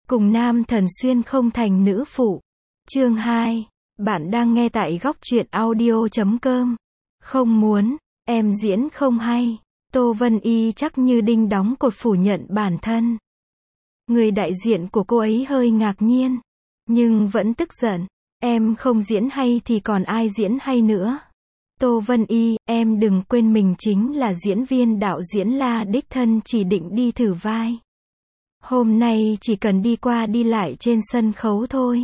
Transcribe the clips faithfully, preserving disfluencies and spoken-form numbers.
Cùng nam thần xuyên không thành nữ phụ. Chương hai. Bạn đang nghe tại góc truyện audio chấm com. Không muốn, em diễn không hay. Tô Vân Y chắc như đinh đóng cột phủ nhận bản thân. Người đại diện của cô ấy hơi ngạc nhiên, nhưng vẫn tức giận. Em không diễn hay thì còn ai diễn hay nữa. Tô Vân Y, em đừng quên mình chính là diễn viên đạo diễn La đích thân chỉ định đi thử vai. Hôm nay chỉ cần đi qua đi lại trên sân khấu thôi.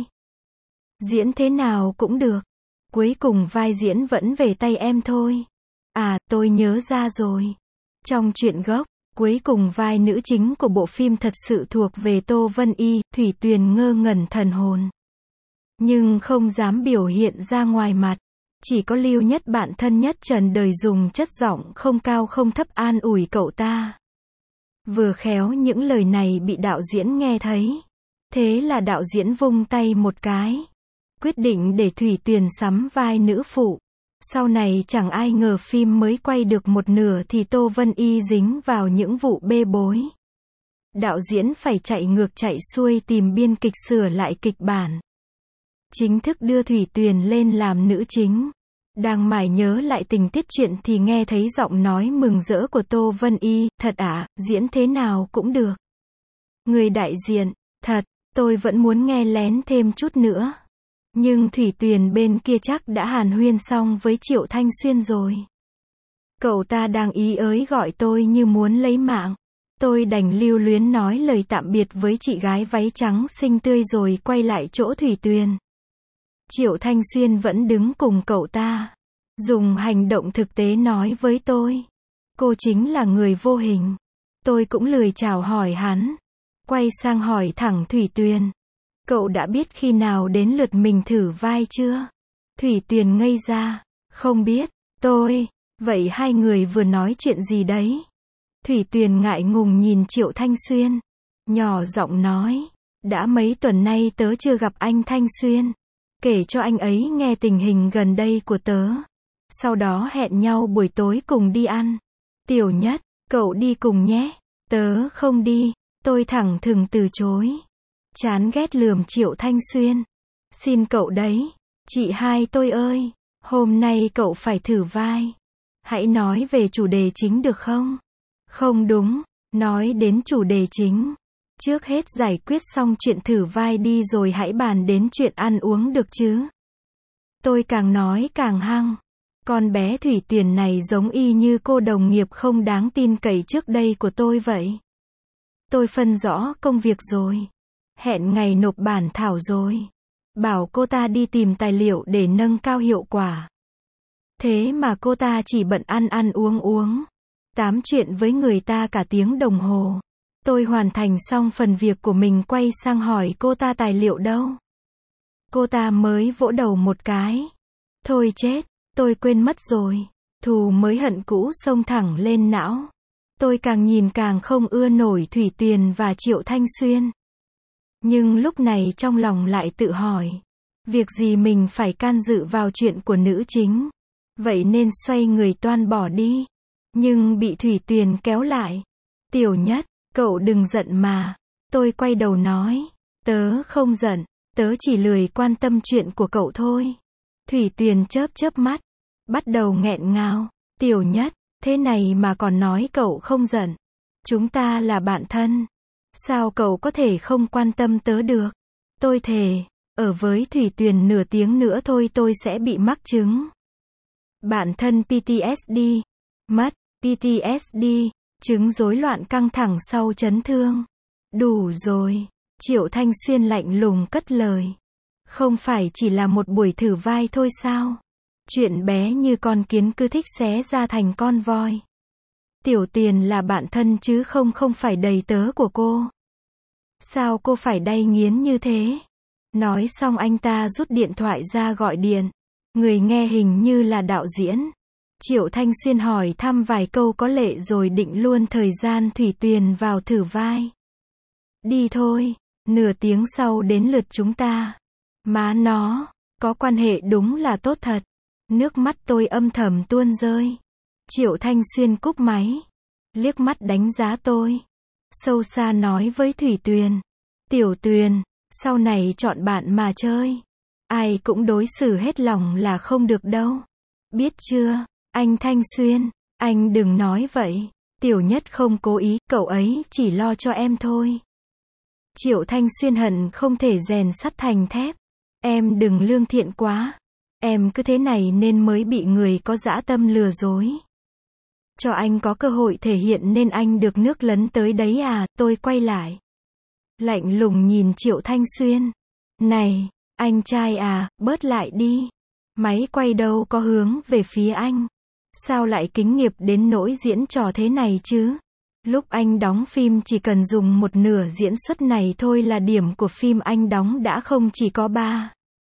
Diễn thế nào cũng được. Cuối cùng vai diễn vẫn về tay em thôi. À, tôi nhớ ra rồi. Trong truyện gốc, cuối cùng vai nữ chính của bộ phim thật sự thuộc về Tô Vân Y, Thủy Tuyền ngơ ngẩn thần hồn. Nhưng không dám biểu hiện ra ngoài mặt. Chỉ có Lưu Nhất bạn thân nhất trần đời dùng chất giọng không cao không thấp an ủi cậu ta. Vừa khéo những lời này bị đạo diễn nghe thấy. Thế là đạo diễn vung tay một cái. Quyết định để Thủy Tuyền sắm vai nữ phụ. Sau này chẳng ai ngờ phim mới quay được một nửa thì Tô Vân Y dính vào những vụ bê bối. Đạo diễn phải chạy ngược chạy xuôi tìm biên kịch sửa lại kịch bản. Chính thức đưa Thủy Tuyền lên làm nữ chính. Đang mải nhớ lại tình tiết chuyện thì nghe thấy giọng nói mừng rỡ của Tô Vân Y, thật ạ, diễn thế nào cũng được. Người đại diện, thật, tôi vẫn muốn nghe lén thêm chút nữa. Nhưng Thủy Tuyền bên kia chắc đã hàn huyên xong với Triệu Thanh Xuyên rồi. Cậu ta đang ý ới gọi tôi như muốn lấy mạng. Tôi đành lưu luyến nói lời tạm biệt với chị gái váy trắng xinh tươi rồi quay lại chỗ Thủy Tuyền. Triệu Thanh Xuyên vẫn đứng cùng cậu ta. Dùng hành động thực tế nói với tôi. Cô chính là người vô hình. Tôi cũng lười chào hỏi hắn. Quay sang hỏi thẳng Thủy Tuyền. Cậu đã biết khi nào đến lượt mình thử vai chưa? Thủy Tuyền ngây ra. Không biết. Tôi. Vậy hai người vừa nói chuyện gì đấy? Thủy Tuyền ngại ngùng nhìn Triệu Thanh Xuyên. Nhỏ giọng nói. Đã mấy tuần nay tớ chưa gặp anh Thanh Xuyên. Kể cho anh ấy nghe tình hình gần đây của tớ. Sau đó hẹn nhau buổi tối cùng đi ăn. Tiểu Nhất, cậu đi cùng nhé. Tớ không đi. Tôi thẳng thừng từ chối. Chán ghét lườm Triệu Thanh Xuyên. Xin cậu đấy. Chị hai tôi ơi. Hôm nay cậu phải thử vai. Hãy nói về chủ đề chính được không? Không đúng. Nói đến chủ đề chính. Trước hết giải quyết xong chuyện thử vai đi rồi hãy bàn đến chuyện ăn uống được chứ. Tôi càng nói càng hăng. Con bé Thủy Tuyền này giống y như cô đồng nghiệp không đáng tin cậy trước đây của tôi vậy. Tôi phân rõ công việc rồi. Hẹn ngày nộp bản thảo rồi. Bảo cô ta đi tìm tài liệu để nâng cao hiệu quả. Thế mà cô ta chỉ bận ăn ăn uống uống. Tám chuyện với người ta cả tiếng đồng hồ. Tôi hoàn thành xong phần việc của mình quay sang hỏi cô ta tài liệu đâu. Cô ta mới vỗ đầu một cái. Thôi chết, tôi quên mất rồi. Thù mới hận cũ xông thẳng lên não. Tôi càng nhìn càng không ưa nổi Thủy Tuyền và Triệu Thanh Xuyên. Nhưng lúc này trong lòng lại tự hỏi. Việc gì mình phải can dự vào chuyện của nữ chính. Vậy nên xoay người toan bỏ đi. Nhưng bị Thủy Tuyền kéo lại. Tiểu Nhất, cậu đừng giận mà. Tôi quay đầu nói. Tớ không giận. Tớ chỉ lười quan tâm chuyện của cậu thôi. Thủy Tuyền chớp chớp mắt. Bắt đầu nghẹn ngào. Tiểu Nhất, thế này mà còn nói cậu không giận. Chúng ta là bạn thân. Sao cậu có thể không quan tâm tớ được? Tôi thề, ở với Thủy Tuyền nửa tiếng nữa thôi tôi sẽ bị mắc chứng. Bản thân pê tê ét đê. Mất, pê tê ét đê. Chứng rối loạn căng thẳng sau chấn thương. Đủ rồi. Triệu Thanh Xuyên lạnh lùng cất lời. Không phải chỉ là một buổi thử vai thôi sao? Chuyện bé như con kiến cứ thích xé ra thành con voi. Tiểu Tuyền là bạn thân chứ không không phải đầy tớ của cô. Sao cô phải đay nghiến như thế? Nói xong anh ta rút điện thoại ra gọi điện. Người nghe hình như là đạo diễn. Triệu Thanh Xuyên hỏi thăm vài câu có lệ rồi định luôn thời gian Thủy Tuyền vào thử vai. Đi thôi, nửa tiếng sau đến lượt chúng ta. Má nó, có quan hệ đúng là tốt thật. Nước mắt tôi âm thầm tuôn rơi. Triệu Thanh Xuyên cúp máy. Liếc mắt đánh giá tôi. Sâu xa nói với Thủy Tuyền. Tiểu Tuyền, sau này chọn bạn mà chơi. Ai cũng đối xử hết lòng là không được đâu. Biết chưa, anh Thanh Xuyên, anh đừng nói vậy. Tiểu Nhất không cố ý, cậu ấy chỉ lo cho em thôi. Triệu Thanh Xuyên hận không thể rèn sắt thành thép. Em đừng lương thiện quá. Em cứ thế này nên mới bị người có dã tâm lừa dối. Cho anh có cơ hội thể hiện nên anh được nước lấn tới đấy à, tôi quay lại. Lạnh lùng nhìn Triệu Thanh Xuyên. Này, anh trai à, bớt lại đi. Máy quay đâu có hướng về phía anh. Sao lại kính nghiệp đến nỗi diễn trò thế này chứ? Lúc anh đóng phim chỉ cần dùng một nửa diễn xuất này thôi là điểm của phim anh đóng đã không chỉ có ba.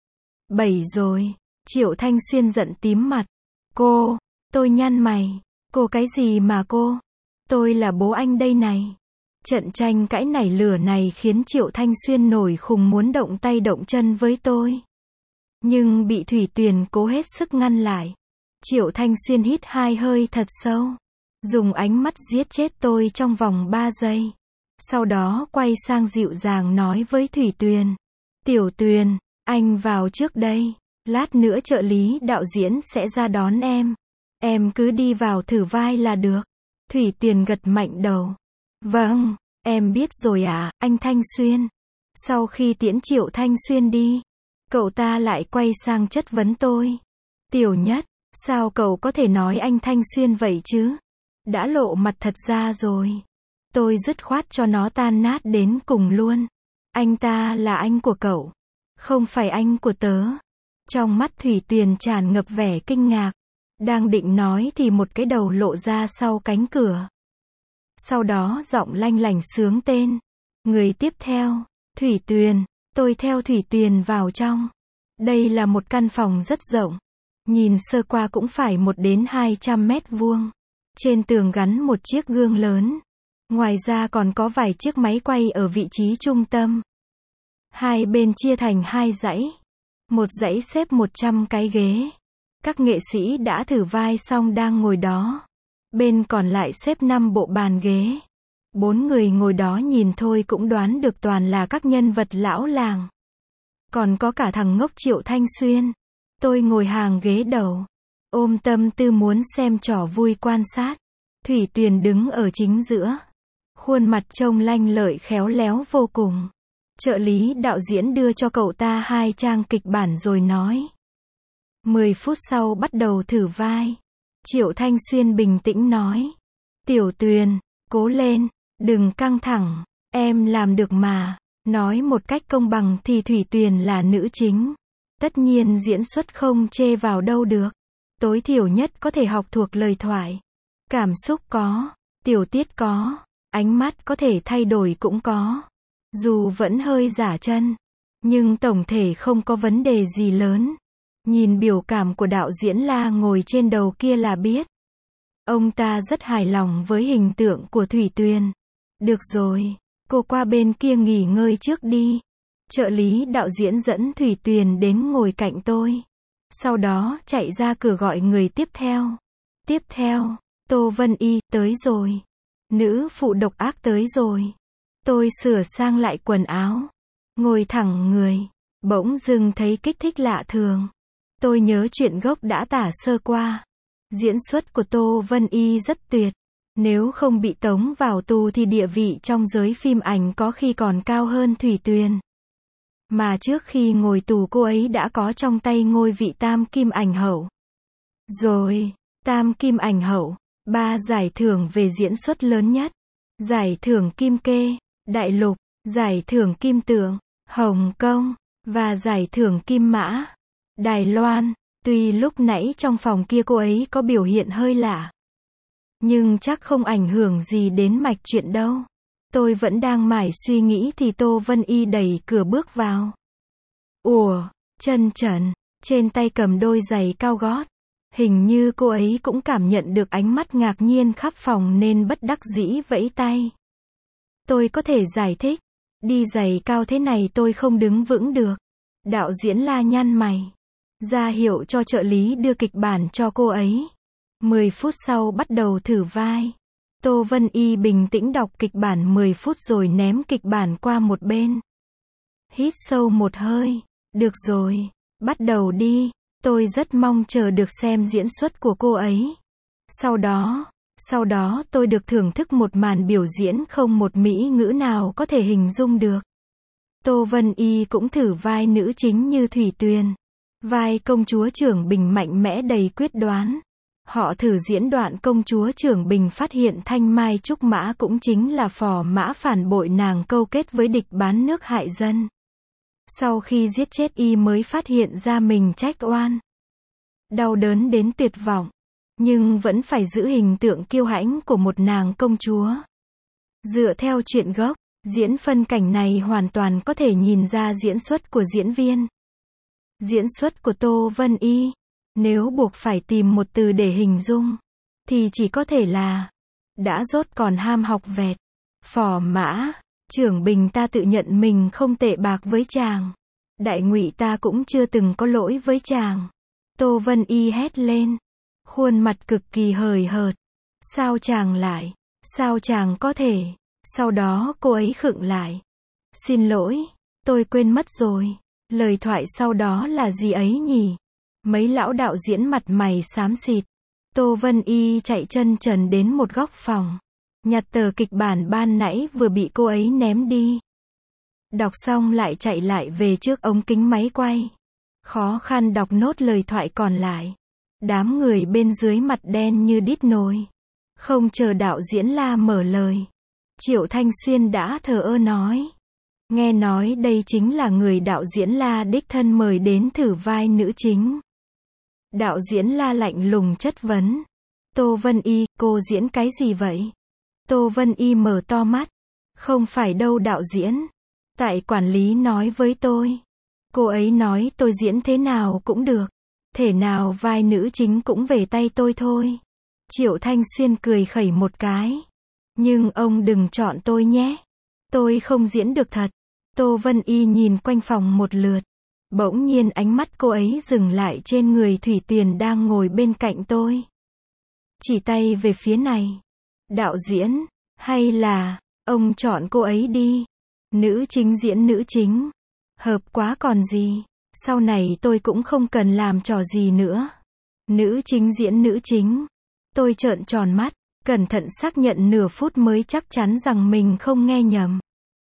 Bảy rồi. Triệu Thanh Xuyên giận tím mặt. Cô, tôi nhăn mày. Cô cái gì mà cô? Tôi là bố anh đây này. Trận tranh cãi nảy lửa này khiến Triệu Thanh Xuyên nổi khùng muốn động tay động chân với tôi. Nhưng bị Thủy Tuyền cố hết sức ngăn lại. Triệu Thanh Xuyên hít hai hơi thật sâu. Dùng ánh mắt giết chết tôi trong vòng ba giây. Sau đó quay sang dịu dàng nói với Thủy Tuyền. Tiểu Tuyền, anh vào trước đây. Lát nữa trợ lý đạo diễn sẽ ra đón em. Em cứ đi vào thử vai là được. Thủy Tuyền gật mạnh đầu. Vâng, em biết rồi ạ, à, anh Thanh Xuyên. Sau khi tiễn Triệu Thanh Xuyên đi, cậu ta lại quay sang chất vấn tôi. Tiểu Nhất, sao cậu có thể nói anh Thanh Xuyên vậy chứ? Đã lộ mặt thật ra rồi. Tôi dứt khoát cho nó tan nát đến cùng luôn. Anh ta là anh của cậu, không phải anh của tớ. Trong mắt Thủy Tuyền tràn ngập vẻ kinh ngạc. Đang định nói thì một cái đầu lộ ra sau cánh cửa. Sau đó giọng lanh lảnh xướng tên. Người tiếp theo, Thủy Tuyền. Tôi theo Thủy Tuyền vào trong. Đây là một căn phòng rất rộng. Nhìn sơ qua cũng phải một đến hai trăm mét vuông. Trên tường gắn một chiếc gương lớn. Ngoài ra còn có vài chiếc máy quay ở vị trí trung tâm. Hai bên chia thành hai dãy. Một dãy xếp một trăm cái ghế. Các nghệ sĩ đã thử vai xong đang ngồi đó. Bên còn lại xếp năm bộ bàn ghế. Bốn người ngồi đó nhìn thôi cũng đoán được toàn là các nhân vật lão làng. Còn có cả thằng ngốc Triệu Thanh Xuyên. Tôi ngồi hàng ghế đầu. Ôm tâm tư muốn xem trò vui quan sát. Thủy Tuyền đứng ở chính giữa. Khuôn mặt trông lanh lợi khéo léo vô cùng. Trợ lý đạo diễn đưa cho cậu ta hai trang kịch bản rồi nói. Mười phút sau bắt đầu thử vai. Triệu Thanh Xuyên bình tĩnh nói. Tiểu Tuyền, cố lên, đừng căng thẳng, em làm được mà. Nói một cách công bằng thì Thủy Tuyền là nữ chính. Tất nhiên diễn xuất không chê vào đâu được. Tối thiểu nhất có thể học thuộc lời thoại. Cảm xúc có, tiểu tiết có, ánh mắt có thể thay đổi cũng có. Dù vẫn hơi giả chân, nhưng tổng thể không có vấn đề gì lớn. Nhìn biểu cảm của đạo diễn La ngồi trên đầu kia là biết. Ông ta rất hài lòng với hình tượng của Thủy Tuyền. Được rồi, cô qua bên kia nghỉ ngơi trước đi. Trợ lý đạo diễn dẫn Thủy Tuyền đến ngồi cạnh tôi. Sau đó chạy ra cửa gọi người tiếp theo. Tiếp theo, Tô Vân Y tới rồi. Nữ phụ độc ác tới rồi. Tôi sửa sang lại quần áo. Ngồi thẳng người. Bỗng dưng thấy kích thích lạ thường. Tôi nhớ chuyện gốc đã tả sơ qua. Diễn xuất của Tô Vân Y rất tuyệt. Nếu không bị tống vào tù thì địa vị trong giới phim ảnh có khi còn cao hơn Thủy Tuyền. Mà trước khi ngồi tù cô ấy đã có trong tay ngôi vị tam kim ảnh hậu. Rồi, tam kim ảnh hậu, ba giải thưởng về diễn xuất lớn nhất. Giải thưởng Kim Kê, Đại Lục, giải thưởng Kim Tượng, Hồng Kông, và giải thưởng Kim Mã, Đài Loan. Tuy lúc nãy trong phòng kia cô ấy có biểu hiện hơi lạ, nhưng chắc không ảnh hưởng gì đến mạch chuyện đâu. Tôi vẫn đang mải suy nghĩ thì Tô Vân Y đẩy cửa bước vào. Ủa, chân trần, trên tay cầm đôi giày cao gót. Hình như cô ấy cũng cảm nhận được ánh mắt ngạc nhiên khắp phòng nên bất đắc dĩ vẫy tay. Tôi có thể giải thích, đi giày cao thế này tôi không đứng vững được. Đạo diễn La nhăn mày, ra hiệu cho trợ lý đưa kịch bản cho cô ấy. Mười phút sau bắt đầu thử vai. Tô Vân Y bình tĩnh đọc kịch bản mười phút rồi ném kịch bản qua một bên. Hít sâu một hơi. Được rồi, bắt đầu đi. Tôi rất mong chờ được xem diễn xuất của cô ấy. Sau đó, sau đó tôi được thưởng thức một màn biểu diễn không một mỹ ngữ nào có thể hình dung được. Tô Vân Y cũng thử vai nữ chính như Thủy Tuyền. Vai công chúa Trưởng Bình mạnh mẽ đầy quyết đoán. Họ thử diễn đoạn công chúa Trưởng Bình phát hiện Thanh Mai Trúc Mã cũng chính là phò mã phản bội nàng câu kết với địch bán nước hại dân. Sau khi giết chết y mới phát hiện ra mình trách oan. Đau đớn đến tuyệt vọng. Nhưng vẫn phải giữ hình tượng kiêu hãnh của một nàng công chúa. Dựa theo truyện gốc, diễn phân cảnh này hoàn toàn có thể nhìn ra diễn xuất của diễn viên. Diễn xuất của Tô Vân Y, nếu buộc phải tìm một từ để hình dung, thì chỉ có thể là đã dốt còn ham học vẹt. Phò mã, Trưởng Bình ta tự nhận mình không tệ bạc với chàng. Đại Ngụy ta cũng chưa từng có lỗi với chàng. Tô Vân Y hét lên, khuôn mặt cực kỳ hời hợt. Sao chàng lại? Sao chàng có thể? Sau đó cô ấy khựng lại. Xin lỗi, tôi quên mất rồi. Lời thoại sau đó là gì ấy nhỉ? Mấy lão đạo diễn mặt mày xám xịt. Tô Vân Y chạy chân trần đến một góc phòng. Nhặt tờ kịch bản ban nãy vừa bị cô ấy ném đi. Đọc xong lại chạy lại về trước ống kính máy quay. Khó khăn đọc nốt lời thoại còn lại. Đám người bên dưới mặt đen như đít nồi. Không chờ đạo diễn La mở lời. Triệu Thanh Xuyên đã thờ ơ nói. Nghe nói đây chính là người đạo diễn La đích thân mời đến thử vai nữ chính. Đạo diễn La lạnh lùng chất vấn. Tô Vân Y, cô diễn cái gì vậy? Tô Vân Y mở to mắt. Không phải đâu đạo diễn. Tại quản lý nói với tôi. Cô ấy nói tôi diễn thế nào cũng được. Thể nào vai nữ chính cũng về tay tôi thôi. Triệu Thanh Xuyên cười khẩy một cái. Nhưng ông đừng chọn tôi nhé. Tôi không diễn được thật. Tô Vân Y nhìn quanh phòng một lượt. Bỗng nhiên ánh mắt cô ấy dừng lại trên người Thủy Tuyền đang ngồi bên cạnh tôi. Chỉ tay về phía này. Đạo diễn, hay là, ông chọn cô ấy đi. Nữ chính diễn nữ chính. Hợp quá còn gì. Sau này tôi cũng không cần làm trò gì nữa. Nữ chính diễn nữ chính. Tôi trợn tròn mắt, cẩn thận xác nhận nửa phút mới chắc chắn rằng mình không nghe nhầm.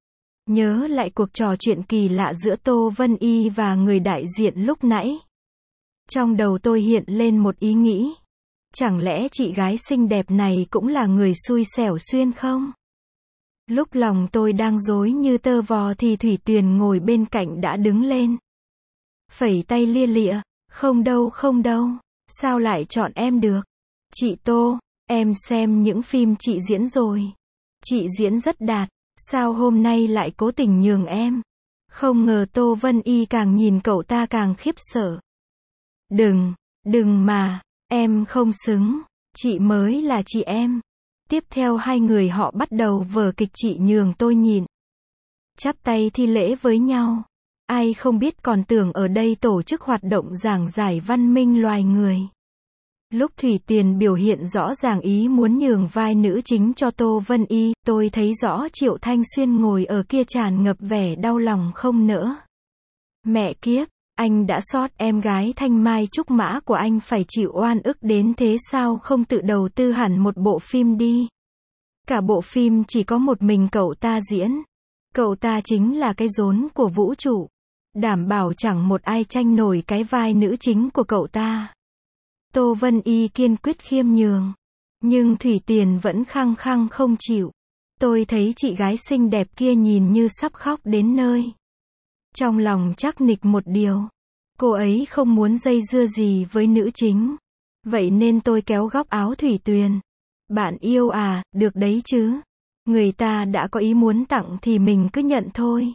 Nhớ lại cuộc trò chuyện kỳ lạ giữa Tô Vân Y và người đại diện lúc nãy. Trong đầu tôi hiện lên một ý nghĩ. Chẳng lẽ chị gái xinh đẹp này cũng là người xui xẻo xuyên không? Lúc lòng tôi đang rối như tơ vò thì Thủy Tuyền ngồi bên cạnh đã đứng lên. Phẩy tay lia lịa, không đâu không đâu, sao lại chọn em được? Chị Tô, em xem những phim chị diễn rồi. Chị diễn rất đạt, sao hôm nay lại cố tình nhường em? Không ngờ Tô Vân Y càng nhìn cậu ta càng khiếp sợ. Đừng, đừng mà, em không xứng, chị mới là chị em. Tiếp theo hai người họ bắt đầu vở kịch chị nhường tôi nhịn. Chắp tay thi lễ với nhau. Ai không biết còn tưởng ở đây tổ chức hoạt động giảng giải văn minh loài người. Lúc Thủy Tuyền biểu hiện rõ ràng ý muốn nhường vai nữ chính cho Tô Vân Y, tôi thấy rõ Triệu Thanh Xuyên ngồi ở kia tràn ngập vẻ đau lòng không nỡ. Mẹ kiếp, anh đã xót em gái Thanh Mai Trúc Mã của anh phải chịu oan ức đến thế sao không tự đầu tư hẳn một bộ phim đi. Cả bộ phim chỉ có một mình cậu ta diễn. Cậu ta chính là cái rốn của vũ trụ. Đảm bảo chẳng một ai tranh nổi cái vai nữ chính của cậu ta. Tô Vân Y kiên quyết khiêm nhường. Nhưng Thủy Tuyền vẫn khăng khăng không chịu. Tôi thấy chị gái xinh đẹp kia nhìn như sắp khóc đến nơi. Trong lòng chắc nịch một điều. Cô ấy không muốn dây dưa gì với nữ chính. Vậy nên tôi kéo góc áo Thủy Tuyền. Bạn yêu à, được đấy chứ. Người ta đã có ý muốn tặng thì mình cứ nhận thôi.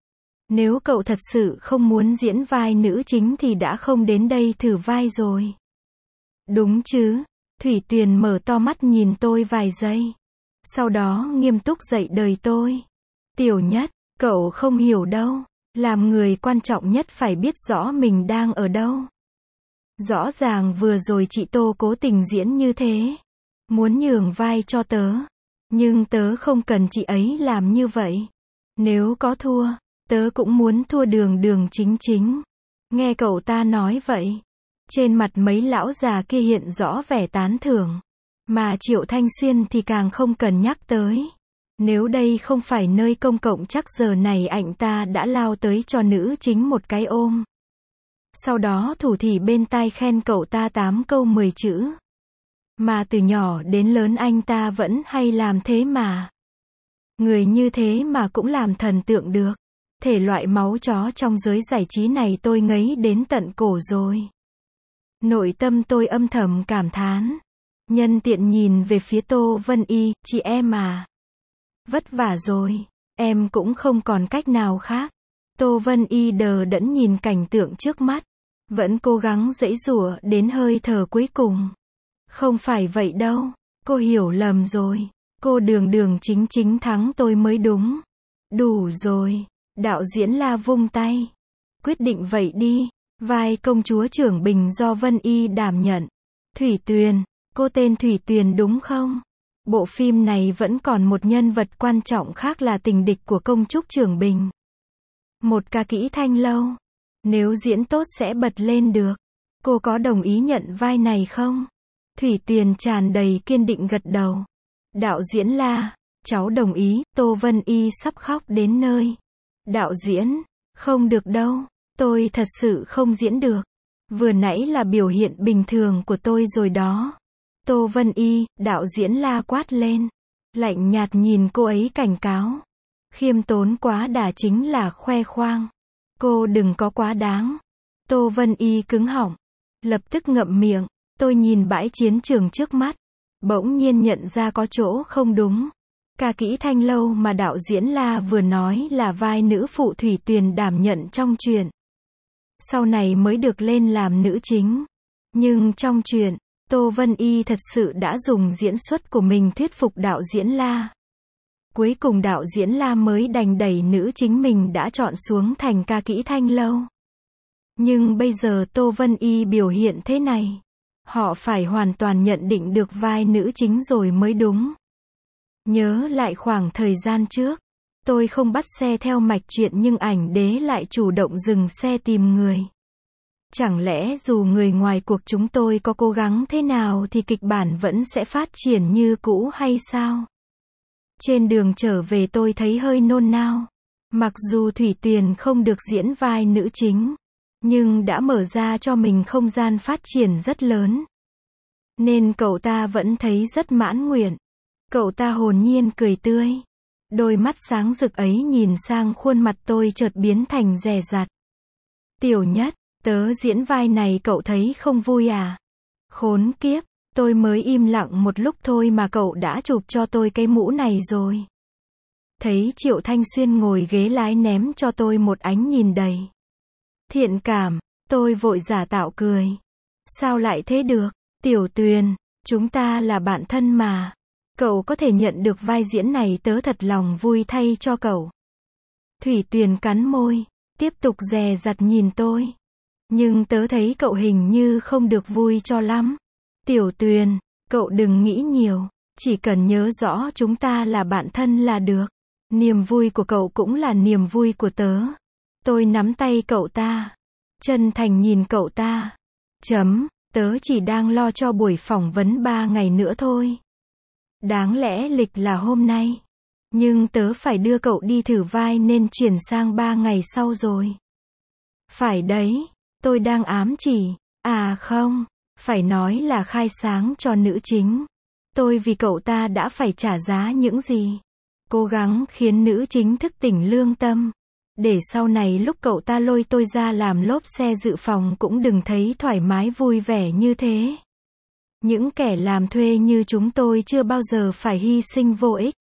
Nếu cậu thật sự không muốn diễn vai nữ chính thì đã không đến đây thử vai rồi. Đúng chứ? Thủy Tuyền mở to mắt nhìn tôi vài giây. Sau đó nghiêm túc dạy đời tôi. Tiểu Nhất, cậu không hiểu đâu. Làm người quan trọng nhất phải biết rõ mình đang ở đâu. Rõ ràng vừa rồi chị Tô cố tình diễn như thế. muốn nhường vai cho tớ. Nhưng tớ không cần chị ấy làm như vậy. Nếu có thua, tớ cũng muốn thua đường đường chính chính. Nghe cậu ta nói vậy, trên mặt mấy lão già kia hiện rõ vẻ tán thưởng. Mà Triệu Thanh Xuyên thì càng không cần nhắc tới. Nếu đây không phải nơi công cộng chắc giờ này anh ta đã lao tới cho nữ chính một cái ôm. Sau đó thủ thỉ bên tai khen cậu ta tám câu mười chữ. Mà từ nhỏ đến lớn anh ta vẫn hay làm thế mà. Người như thế mà cũng làm thần tượng được. Thể loại máu chó trong giới giải trí này tôi ngấy đến tận cổ rồi. Nội tâm tôi âm thầm cảm thán. Nhân tiện nhìn về phía Tô Vân Y, chị em à. Vất vả rồi, em cũng không còn cách nào khác. Tô Vân Y đờ đẫn nhìn cảnh tượng trước mắt. Vẫn cố gắng giãy giụa đến hơi thở cuối cùng. Không phải vậy đâu, cô hiểu lầm rồi. Cô đường đường chính chính thắng tôi mới đúng. Đủ rồi, đạo diễn La vung tay. Quyết định vậy đi, vai công chúa Trưởng Bình do Vân Y đảm nhận. Thủy Tuyền, cô tên Thủy Tuyền đúng không? Bộ phim này vẫn còn một nhân vật quan trọng khác là tình địch của công chúa Trưởng Bình. Một ca kỹ Thanh Lâu. Nếu diễn tốt sẽ bật lên được. Cô có đồng ý nhận vai này không? Thủy Tuyền tràn đầy kiên định gật đầu. Đạo diễn La, cháu đồng ý. Tô Vân Y sắp khóc đến nơi. Đạo diễn, không được đâu, tôi thật sự không diễn được. Vừa nãy là biểu hiện bình thường của tôi rồi đó. Tô Vân Y, đạo diễn La quát lên. Lạnh nhạt nhìn cô ấy cảnh cáo. Khiêm tốn quá đà chính là khoe khoang. Cô đừng có quá đáng. Tô Vân Y cứng họng. Lập tức ngậm miệng. Tôi nhìn bãi chiến trường trước mắt. Bỗng nhiên nhận ra có chỗ không đúng. Ca kỹ Thanh Lâu mà đạo diễn La vừa nói là vai nữ phụ Thủy Tuyền đảm nhận trong truyện. Sau này mới được lên làm nữ chính. Nhưng trong truyện, Tô Vân Y thật sự đã dùng diễn xuất của mình thuyết phục đạo diễn La. Cuối cùng đạo diễn La mới đành đẩy nữ chính mình đã chọn xuống thành ca kỹ Thanh Lâu. Nhưng bây giờ Tô Vân Y biểu hiện thế này. Họ phải hoàn toàn nhận định được vai nữ chính rồi mới đúng. Nhớ lại khoảng thời gian trước, tôi không bắt xe theo mạch truyện nhưng ảnh đế lại chủ động dừng xe tìm người. Chẳng lẽ dù người ngoài cuộc chúng tôi có cố gắng thế nào thì kịch bản vẫn sẽ phát triển như cũ hay sao? Trên đường trở về tôi thấy hơi nôn nao. Mặc dù Thủy Tuyền không được diễn vai nữ chính, nhưng đã mở ra cho mình không gian phát triển rất lớn. Nên cậu ta vẫn thấy rất mãn nguyện. Cậu ta hồn nhiên cười tươi. Đôi mắt sáng rực ấy nhìn sang khuôn mặt tôi chợt biến thành dè dặt. Tiểu Nhất, tớ diễn vai này cậu thấy không vui à? Khốn kiếp, tôi mới im lặng một lúc thôi mà cậu đã chụp cho tôi cái mũ này rồi. Thấy Triệu Thanh Xuyên ngồi ghế lái ném cho tôi một ánh nhìn đầy thiện cảm, tôi vội giả tạo cười. Sao lại thế được? Tiểu Tuyền, chúng ta là bạn thân mà. Cậu có thể nhận được vai diễn này tớ thật lòng vui thay cho cậu. Thủy Tuyền cắn môi, tiếp tục dè dặt nhìn tôi. Nhưng tớ thấy cậu hình như không được vui cho lắm. Tiểu Tuyền, cậu đừng nghĩ nhiều. Chỉ cần nhớ rõ chúng ta là bạn thân là được. Niềm vui của cậu cũng là niềm vui của tớ. Tôi nắm tay cậu ta. Chân thành nhìn cậu ta. Chấm, tớ chỉ đang lo cho buổi phỏng vấn ba ngày nữa thôi. Đáng lẽ lịch là hôm nay. Nhưng tớ phải đưa cậu đi thử vai nên chuyển sang ba ngày sau rồi. Phải đấy, tôi đang ám chỉ. À không, phải nói là khai sáng cho nữ chính. Tôi vì cậu ta đã phải trả giá những gì. Cố gắng khiến nữ chính thức tỉnh lương tâm. Để sau này lúc cậu ta lôi tôi ra làm lốp xe dự phòng cũng đừng thấy thoải mái vui vẻ như thế. Những kẻ làm thuê như chúng tôi chưa bao giờ phải hy sinh vô ích.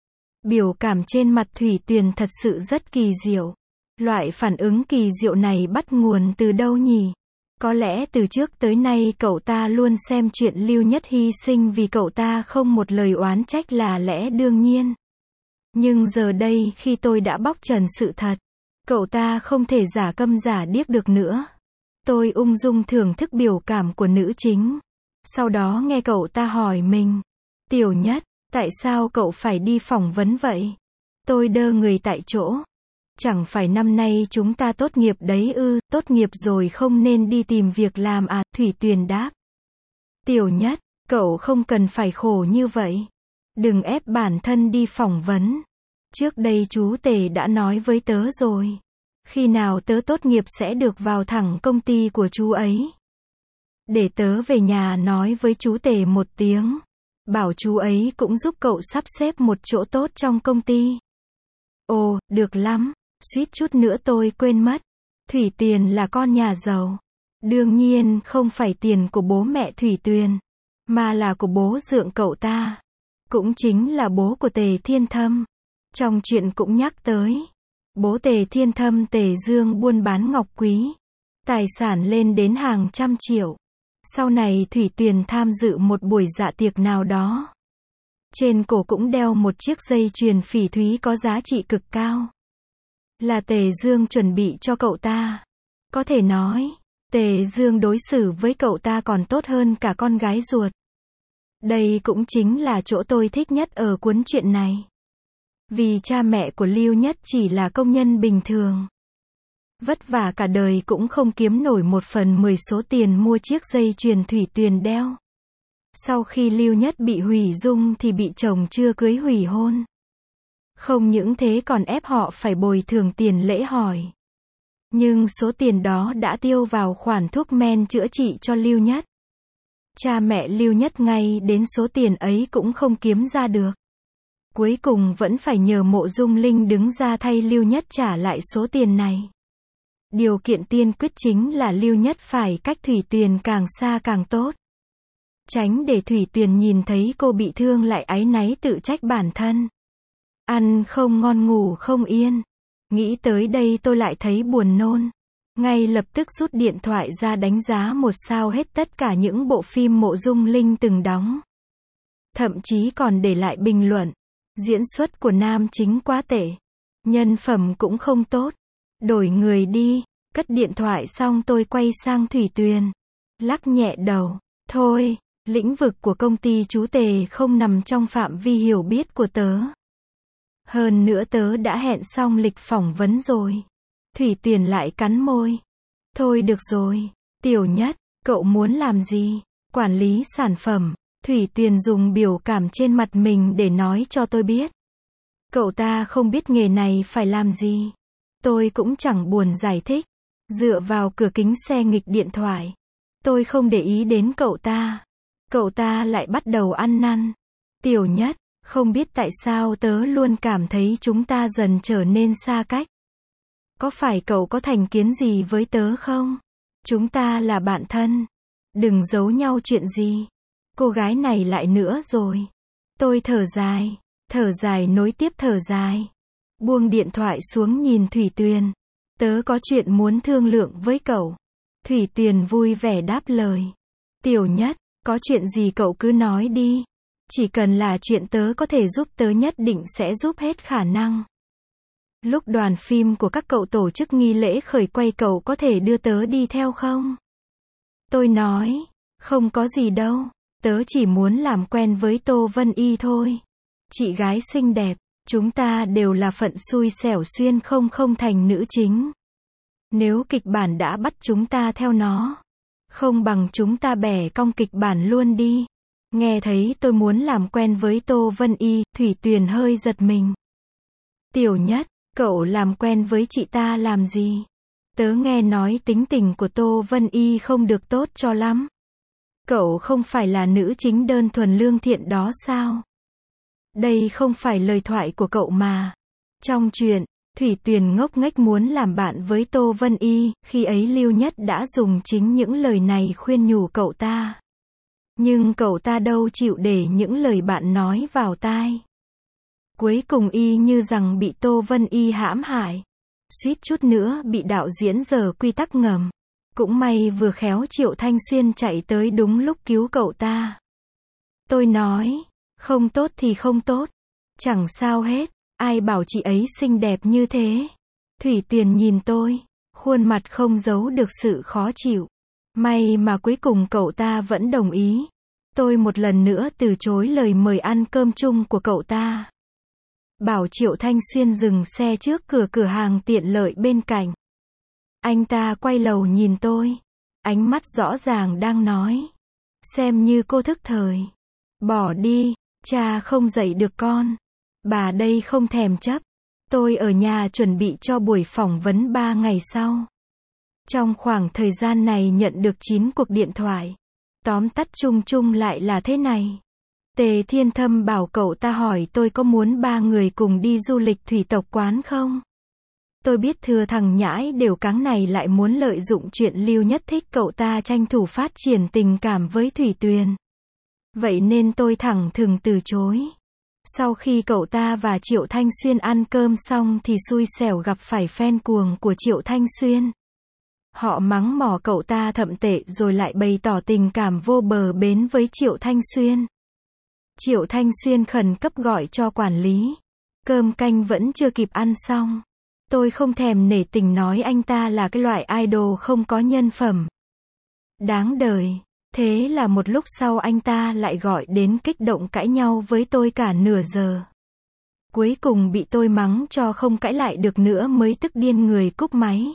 Biểu cảm trên mặt Thủy Tuyền thật sự rất kỳ diệu. Loại phản ứng kỳ diệu này bắt nguồn từ đâu nhỉ? Có lẽ từ trước tới nay cậu ta luôn xem chuyện Lưu Nhất hy sinh vì cậu ta không một lời oán trách là lẽ đương nhiên. Nhưng giờ đây khi tôi đã bóc trần sự thật, cậu ta không thể giả câm giả điếc được nữa. Tôi ung dung thưởng thức biểu cảm của nữ chính. Sau đó nghe cậu ta hỏi mình, Tiểu Nhất, tại sao cậu phải đi phỏng vấn vậy? Tôi đơ người tại chỗ. Chẳng phải năm nay chúng ta tốt nghiệp đấy ư, tốt nghiệp rồi không nên đi tìm việc làm à, Thủy Tuyền đáp. Tiểu Nhất, cậu không cần phải khổ như vậy. Đừng ép bản thân đi phỏng vấn. Trước đây chú Tề đã nói với tớ rồi. Khi nào tớ tốt nghiệp sẽ được vào thẳng công ty của chú ấy. Để tớ về nhà nói với chú Tề một tiếng. Bảo chú ấy cũng giúp cậu sắp xếp một chỗ tốt trong công ty. Ồ, được lắm. Suýt chút nữa tôi quên mất. Thủy Tuyền là con nhà giàu. Đương nhiên không phải tiền của bố mẹ Thủy Tuyền, mà là của bố dượng cậu ta. Cũng chính là bố của Tề Thiên Thâm. Trong chuyện cũng nhắc tới. Bố Tề Thiên Thâm Tề Dương buôn bán ngọc quý. Tài sản lên đến hàng trăm triệu. Sau này Thủy Tuyền tham dự một buổi dạ tiệc nào đó. Trên cổ cũng đeo một chiếc dây chuyền phỉ thúy có giá trị cực cao. Là Tề Dương chuẩn bị cho cậu ta. Có thể nói, Tề Dương đối xử với cậu ta còn tốt hơn cả con gái ruột. Đây cũng chính là chỗ tôi thích nhất ở cuốn truyện này. Vì cha mẹ của Lưu Nhất chỉ là công nhân bình thường. Vất vả cả đời cũng không kiếm nổi một phần mười số tiền mua chiếc dây chuyền Thủy Tuyền đeo. Sau khi Lưu Nhất bị hủy dung thì bị chồng chưa cưới hủy hôn. Không những thế còn ép họ phải bồi thường tiền lễ hỏi. Nhưng số tiền đó đã tiêu vào khoản thuốc men chữa trị cho Lưu Nhất. Cha mẹ Lưu Nhất ngay đến số tiền ấy cũng không kiếm ra được. Cuối cùng vẫn phải nhờ Mộ Dung Linh đứng ra thay Lưu Nhất trả lại số tiền này. Điều kiện tiên quyết chính là Lưu Nhất phải cách Thủy Tuyền càng xa càng tốt. Tránh để Thủy Tuyền nhìn thấy cô bị thương lại áy náy tự trách bản thân. Ăn không ngon ngủ không yên. Nghĩ tới đây tôi lại thấy buồn nôn. Ngay lập tức rút điện thoại ra đánh giá một sao hết tất cả những bộ phim Mộ Dung Linh từng đóng. Thậm chí còn để lại bình luận. Diễn xuất của nam chính quá tệ. Nhân phẩm cũng không tốt. Đổi người đi. Cất điện thoại xong tôi quay sang Thủy Tuyền. Lắc nhẹ đầu. Thôi, lĩnh vực của công ty chú Tề không nằm trong phạm vi hiểu biết của tớ. Hơn nữa tớ đã hẹn xong lịch phỏng vấn rồi. Thủy Tuyền lại cắn môi. Thôi được rồi. Tiểu Nhất, cậu muốn làm gì? Quản lý sản phẩm. Thủy Tuyền dùng biểu cảm trên mặt mình để nói cho tôi biết. Cậu ta không biết nghề này phải làm gì. Tôi cũng chẳng buồn giải thích. Dựa vào cửa kính xe nghịch điện thoại. Tôi không để ý đến cậu ta. Cậu ta lại bắt đầu ăn năn. Tiểu Nhất, không biết tại sao tớ luôn cảm thấy chúng ta dần trở nên xa cách. Có phải cậu có thành kiến gì với tớ không? Chúng ta là bạn thân. Đừng giấu nhau chuyện gì. Cô gái này lại nữa rồi. Tôi thở dài. Thở dài nối tiếp thở dài. Buông điện thoại xuống nhìn Thủy Tuyền. Tớ có chuyện muốn thương lượng với cậu. Thủy Tuyền vui vẻ đáp lời. Tiểu Nhất, có chuyện gì cậu cứ nói đi. Chỉ cần là chuyện tớ có thể giúp tớ nhất định sẽ giúp hết khả năng. Lúc đoàn phim của các cậu tổ chức nghi lễ khởi quay cậu có thể đưa tớ đi theo không? Tôi nói, không có gì đâu. Tớ chỉ muốn làm quen với Tô Vân Y thôi. Chị gái xinh đẹp, chúng ta đều là phận xui xẻo xuyên không không thành nữ chính. Nếu kịch bản đã bắt chúng ta theo nó, không bằng chúng ta bẻ cong kịch bản luôn đi. Nghe thấy tôi muốn làm quen với Tô Vân Y, Thủy Tuyền hơi giật mình. Tiểu Nhất, cậu làm quen với chị ta làm gì? Tớ nghe nói tính tình của Tô Vân Y không được tốt cho lắm. Cậu không phải là nữ chính đơn thuần lương thiện đó sao? Đây không phải lời thoại của cậu mà. Trong truyện, Thủy Tuyền ngốc nghếch muốn làm bạn với Tô Vân Y, khi ấy Lưu Nhất đã dùng chính những lời này khuyên nhủ cậu ta. Nhưng cậu ta đâu chịu để những lời bạn nói vào tai. Cuối cùng y như rằng bị Tô Vân Y hãm hại. Suýt chút nữa bị đạo diễn dở quy tắc ngầm. Cũng may vừa khéo Triệu Thanh Xuyên chạy tới đúng lúc cứu cậu ta. Tôi nói, không tốt thì không tốt. Chẳng sao hết, ai bảo chị ấy xinh đẹp như thế. Thủy Tuyền nhìn tôi, khuôn mặt không giấu được sự khó chịu. May mà cuối cùng cậu ta vẫn đồng ý. Tôi một lần nữa từ chối lời mời ăn cơm chung của cậu ta. Bảo Triệu Thanh Xuyên dừng xe trước cửa cửa hàng tiện lợi bên cạnh. Anh ta quay đầu nhìn tôi. Ánh mắt rõ ràng đang nói. Xem như cô thức thời. Bỏ đi, cha không dạy được con. Bà đây không thèm chấp. Tôi ở nhà chuẩn bị cho buổi phỏng vấn ba ngày sau. Trong khoảng thời gian này nhận được chín cuộc điện thoại. Tóm tắt chung chung lại là thế này. Tề Thiên Thâm bảo cậu ta hỏi tôi có muốn ba người cùng đi du lịch thủy tộc quán không? Tôi biết thừa thằng nhãi đều cáng này lại muốn lợi dụng chuyện Lưu Nhất thích cậu ta tranh thủ phát triển tình cảm với Thủy Tuyền. Vậy nên tôi thẳng thừng từ chối. Sau khi cậu ta và Triệu Thanh Xuyên ăn cơm xong thì xui xẻo gặp phải fan cuồng của Triệu Thanh Xuyên. Họ mắng mỏ cậu ta thậm tệ rồi lại bày tỏ tình cảm vô bờ bến với Triệu Thanh Xuyên. Triệu Thanh Xuyên khẩn cấp gọi cho quản lý. Cơm canh vẫn chưa kịp ăn xong. Tôi không thèm nể tình nói anh ta là cái loại idol không có nhân phẩm. Đáng đời. Thế là một lúc sau anh ta lại gọi đến kích động cãi nhau với tôi cả nửa giờ. Cuối cùng bị tôi mắng cho không cãi lại được nữa mới tức điên người cúp máy.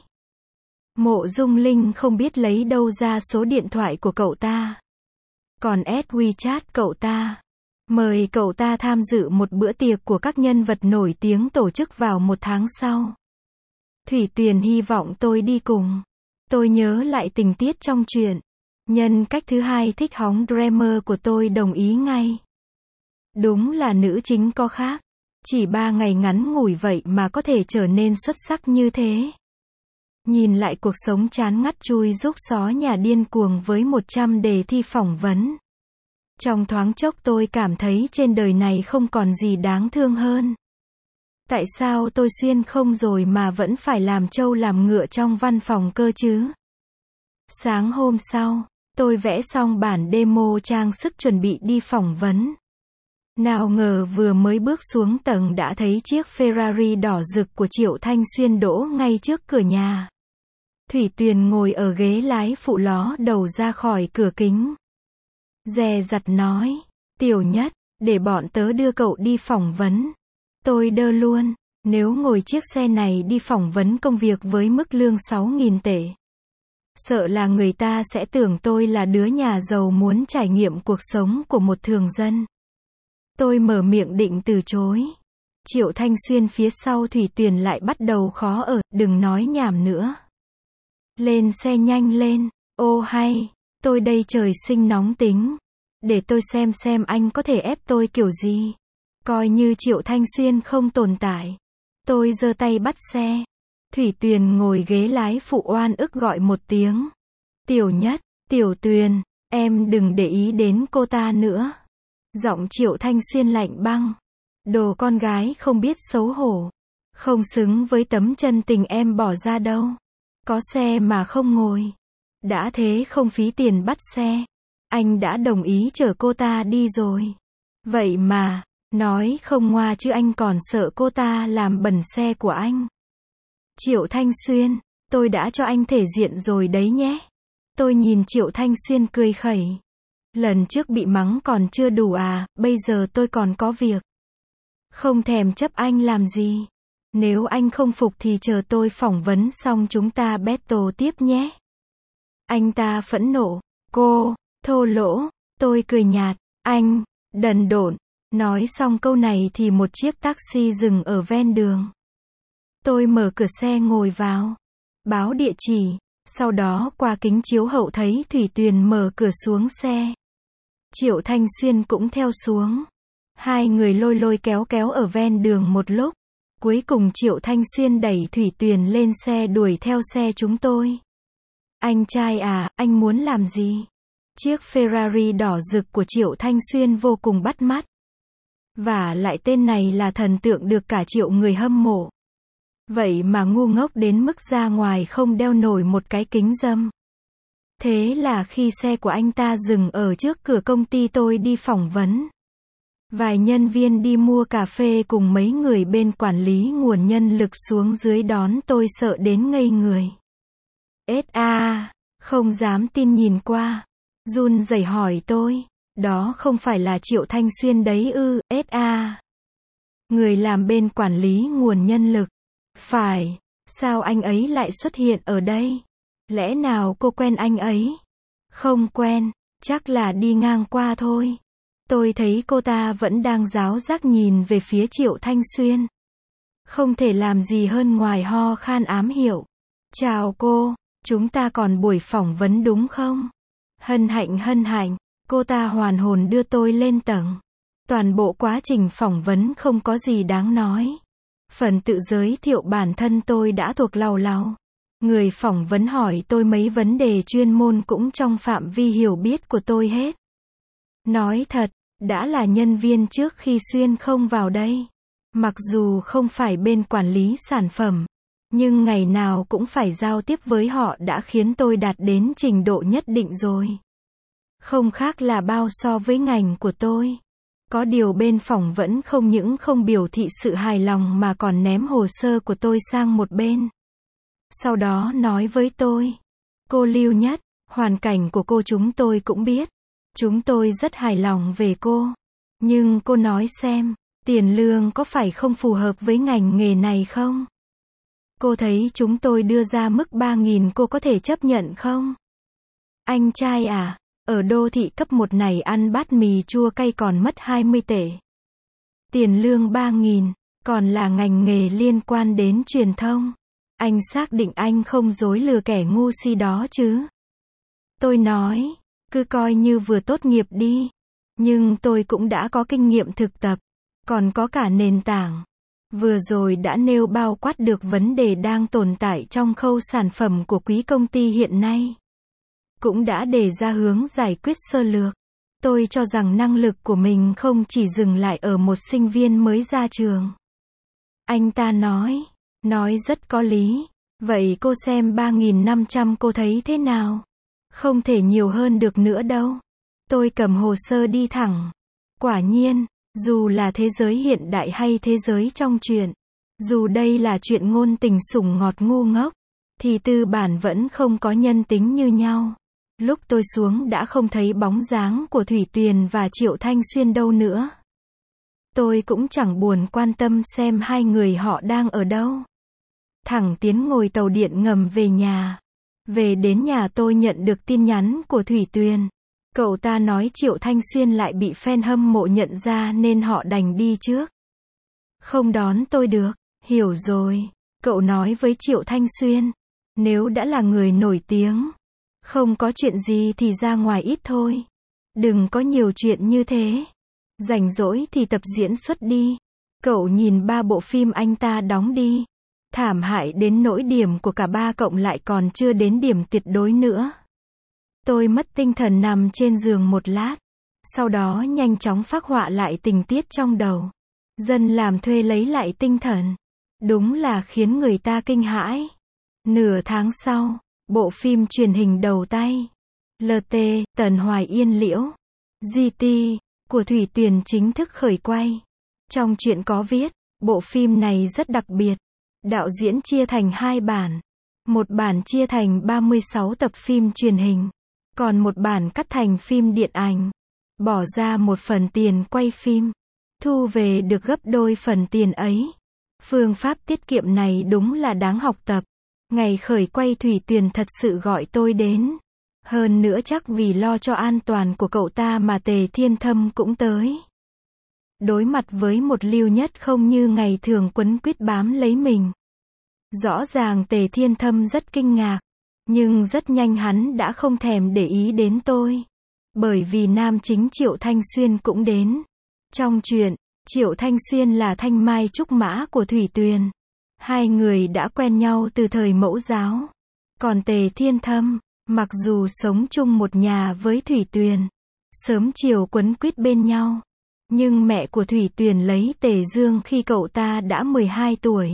Mộ Dung Linh không biết lấy đâu ra số điện thoại của cậu ta. Còn add WeChat cậu ta. Mời cậu ta tham dự một bữa tiệc của các nhân vật nổi tiếng tổ chức vào một tháng sau. Thủy Tuyền hy vọng tôi đi cùng. Tôi nhớ lại tình tiết trong chuyện. Nhân cách thứ hai thích hóng drama của tôi đồng ý ngay. Đúng là nữ chính có khác. Chỉ ba ngày ngắn ngủi vậy mà có thể trở nên xuất sắc như thế. Nhìn lại cuộc sống chán ngắt chui rúc xó nhà điên cuồng với một trăm đề thi phỏng vấn. Trong thoáng chốc tôi cảm thấy trên đời này không còn gì đáng thương hơn. Tại sao tôi xuyên không rồi mà vẫn phải làm trâu làm ngựa trong văn phòng cơ chứ? Sáng hôm sau, tôi vẽ xong bản demo trang sức chuẩn bị đi phỏng vấn. Nào ngờ vừa mới bước xuống tầng đã thấy chiếc Ferrari đỏ rực của Triệu Thanh Xuyên đỗ ngay trước cửa nhà. Thủy Tuyền ngồi ở ghế lái phụ ló đầu ra khỏi cửa kính. Dè dặt nói, Tiểu Nhất, để bọn tớ đưa cậu đi phỏng vấn. Tôi đơ luôn, nếu ngồi chiếc xe này đi phỏng vấn công việc với mức lương sáu nghìn tệ. Sợ là người ta sẽ tưởng tôi là đứa nhà giàu muốn trải nghiệm cuộc sống của một thường dân. Tôi mở miệng định từ chối. Triệu Thanh Xuyên phía sau Thủy Tuyền lại bắt đầu khó ở, đừng nói nhảm nữa. Lên xe nhanh lên, ô hay, tôi đây trời sinh nóng tính. Để tôi xem xem anh có thể ép tôi kiểu gì. Coi như Triệu Thanh Xuyên không tồn tại. Tôi giơ tay bắt xe. Thủy Tuyền ngồi ghế lái phụ oan ức gọi một tiếng. Tiểu Nhất, Tiểu Tuyền, em đừng để ý đến cô ta nữa. Giọng Triệu Thanh Xuyên lạnh băng. Đồ con gái không biết xấu hổ. Không xứng với tấm chân tình em bỏ ra đâu. Có xe mà không ngồi. Đã thế không phí tiền bắt xe. Anh đã đồng ý chở cô ta đi rồi. Vậy mà, nói không ngoa chứ anh còn sợ cô ta làm bẩn xe của anh. Triệu Thanh Xuyên, tôi đã cho anh thể diện rồi đấy nhé. Tôi nhìn Triệu Thanh Xuyên cười khẩy. Lần trước bị mắng còn chưa đủ à, bây giờ tôi còn có việc. Không thèm chấp anh làm gì. Nếu anh không phục thì chờ tôi phỏng vấn xong chúng ta battle tiếp nhé. Anh ta phẫn nộ. Cô, thô lỗ. Tôi cười nhạt. Anh, đần độn. Nói xong câu này thì một chiếc taxi dừng ở ven đường. Tôi mở cửa xe ngồi vào. Báo địa chỉ. Sau đó qua kính chiếu hậu thấy Thủy Tuyền mở cửa xuống xe. Triệu Thanh Xuyên cũng theo xuống. Hai người lôi lôi kéo kéo ở ven đường một lúc. Cuối cùng Triệu Thanh Xuyên đẩy Thủy Tuyền lên xe đuổi theo xe chúng tôi. Anh trai à, anh muốn làm gì? Chiếc Ferrari đỏ rực của Triệu Thanh Xuyên vô cùng bắt mắt. Và lại tên này là thần tượng được cả triệu người hâm mộ. Vậy mà ngu ngốc đến mức ra ngoài không đeo nổi một cái kính râm. Thế là khi xe của anh ta dừng ở trước cửa công ty tôi đi phỏng vấn. Vài nhân viên đi mua cà phê cùng mấy người bên quản lý nguồn nhân lực xuống dưới đón tôi sợ đến ngây người. ét a, không dám tin nhìn qua. Run rẩy hỏi tôi, Đó không phải là Triệu Thanh Xuyên đấy ư, ét a. Người làm bên quản lý nguồn nhân lực. Phải, sao anh ấy lại xuất hiện ở đây? Lẽ nào cô quen anh ấy? Không quen, chắc là đi ngang qua thôi. Tôi thấy cô ta vẫn đang ráo rác nhìn về phía Triệu Thanh Xuyên. Không thể làm gì hơn ngoài ho khan ám hiệu. Chào cô, chúng ta còn buổi phỏng vấn đúng không? Hân hạnh hân hạnh, cô ta hoàn hồn đưa tôi lên tầng. Toàn bộ quá trình phỏng vấn không có gì đáng nói. Phần tự giới thiệu bản thân tôi đã thuộc lầu lầu. Người phỏng vấn hỏi tôi mấy vấn đề chuyên môn cũng trong phạm vi hiểu biết của tôi hết. Nói thật, đã là nhân viên trước khi Xuyên không vào đây. Mặc dù không phải bên quản lý sản phẩm, nhưng ngày nào cũng phải giao tiếp với họ đã khiến tôi đạt đến trình độ nhất định rồi. Không khác là bao so với ngành của tôi. Có điều bên phỏng vấn không những không biểu thị sự hài lòng mà còn ném hồ sơ của tôi sang một bên. Sau đó nói với tôi, cô Lưu Nhất, hoàn cảnh của cô chúng tôi cũng biết. Chúng tôi rất hài lòng về cô. Nhưng cô nói xem, tiền lương có phải không phù hợp với ngành nghề này không? Cô thấy chúng tôi đưa ra mức ba nghìn cô có thể chấp nhận không? Anh trai à, ở đô thị cấp một này ăn bát mì chua cay còn mất hai mươi tệ. Tiền lương ba nghìn, còn là ngành nghề liên quan đến truyền thông. Anh xác định anh không dối lừa kẻ ngu si đó chứ? Tôi nói, cứ coi như vừa tốt nghiệp đi. Nhưng tôi cũng đã có kinh nghiệm thực tập, còn có cả nền tảng. Vừa rồi đã nêu bao quát được vấn đề đang tồn tại trong khâu sản phẩm của quý công ty hiện nay. Cũng đã đề ra hướng giải quyết sơ lược. Tôi cho rằng năng lực của mình không chỉ dừng lại ở một sinh viên mới ra trường. Anh ta nói, nói rất có lý. Vậy cô xem ba nghìn năm trăm cô thấy thế nào? Không thể nhiều hơn được nữa đâu. Tôi cầm hồ sơ đi thẳng. Quả nhiên, dù là thế giới hiện đại hay thế giới trong truyện, dù đây là chuyện ngôn tình sủng ngọt ngu ngốc, thì tư bản vẫn không có nhân tính như nhau. Lúc tôi xuống đã không thấy bóng dáng của Thủy Tuyền và Triệu Thanh Xuyên đâu nữa. Tôi cũng chẳng buồn quan tâm xem hai người họ đang ở đâu. Thẳng tiến ngồi tàu điện ngầm về nhà. Về đến nhà tôi nhận được tin nhắn của Thủy Tuyền. Cậu ta nói Triệu Thanh Xuyên lại bị fan hâm mộ nhận ra nên họ đành đi trước. Không đón tôi được, hiểu rồi. Cậu nói với Triệu Thanh Xuyên, nếu đã là người nổi tiếng, không có chuyện gì thì ra ngoài ít thôi. Đừng có nhiều chuyện như thế. Rảnh rỗi thì tập diễn xuất đi. Cậu nhìn ba bộ phim anh ta đóng đi. Thảm hại đến nỗi điểm của cả ba cộng lại còn chưa đến điểm tuyệt đối nữa. Tôi mất tinh thần nằm trên giường một lát. Sau đó nhanh chóng phác họa lại tình tiết trong đầu. Dân làm thuê lấy lại tinh thần. Đúng là khiến người ta kinh hãi. Nửa tháng sau, bộ phim truyền hình đầu tay lờ tê, Tần Hoài Yên Liễu, giê tê, của Thủy Tuyền chính thức khởi quay. Trong truyện có viết, bộ phim này rất đặc biệt. Đạo diễn chia thành hai bản. Một bản chia thành ba mươi sáu tập phim truyền hình. Còn một bản cắt thành phim điện ảnh. Bỏ ra một phần tiền quay phim. Thu về được gấp đôi phần tiền ấy. Phương pháp tiết kiệm này đúng là đáng học tập. Ngày khởi quay Thủy Tuyền thật sự gọi tôi đến. Hơn nữa chắc vì lo cho an toàn của cậu ta mà Tề Thiên Thâm cũng tới. Đối mặt với một Lưu Nhất không như ngày thường quấn quýt bám lấy mình. Rõ ràng Tề Thiên Thâm rất kinh ngạc. Nhưng rất nhanh hắn đã không thèm để ý đến tôi. Bởi vì nam chính Triệu Thanh Xuyên cũng đến. Trong truyện, Triệu Thanh Xuyên là thanh mai trúc mã của Thủy Tuyền. Hai người đã quen nhau từ thời mẫu giáo. Còn Tề Thiên Thâm, mặc dù sống chung một nhà với Thủy Tuyền, sớm chiều quấn quýt bên nhau. Nhưng mẹ của Thủy Tuyền lấy Tề Dương khi cậu ta đã mười hai tuổi.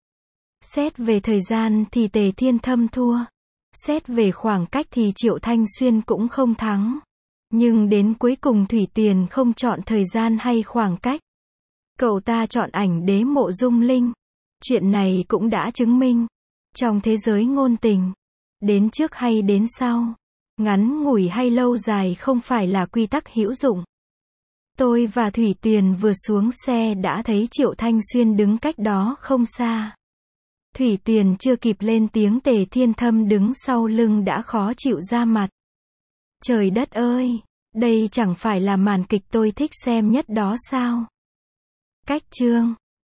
Xét về thời gian thì Tề Thiên Thâm thua. Xét về khoảng cách thì Triệu Thanh Xuyên cũng không thắng. Nhưng đến cuối cùng Thủy Tuyền không chọn thời gian hay khoảng cách. Cậu ta chọn ảnh đế Mộ Dung Linh. Chuyện này cũng đã chứng minh. Trong thế giới ngôn tình, đến trước hay đến sau, Ngắn ngủi hay lâu dài không phải là quy tắc hữu dụng. Tôi và Thủy Tuyền vừa xuống xe đã thấy Triệu Thanh Xuyên đứng cách đó không xa. Thủy Tuyền chưa kịp lên tiếng, Tề Thiên Thâm đứng sau lưng đã khó chịu ra mặt. Trời đất ơi, đây chẳng phải là màn kịch tôi thích xem nhất đó sao? Cách chương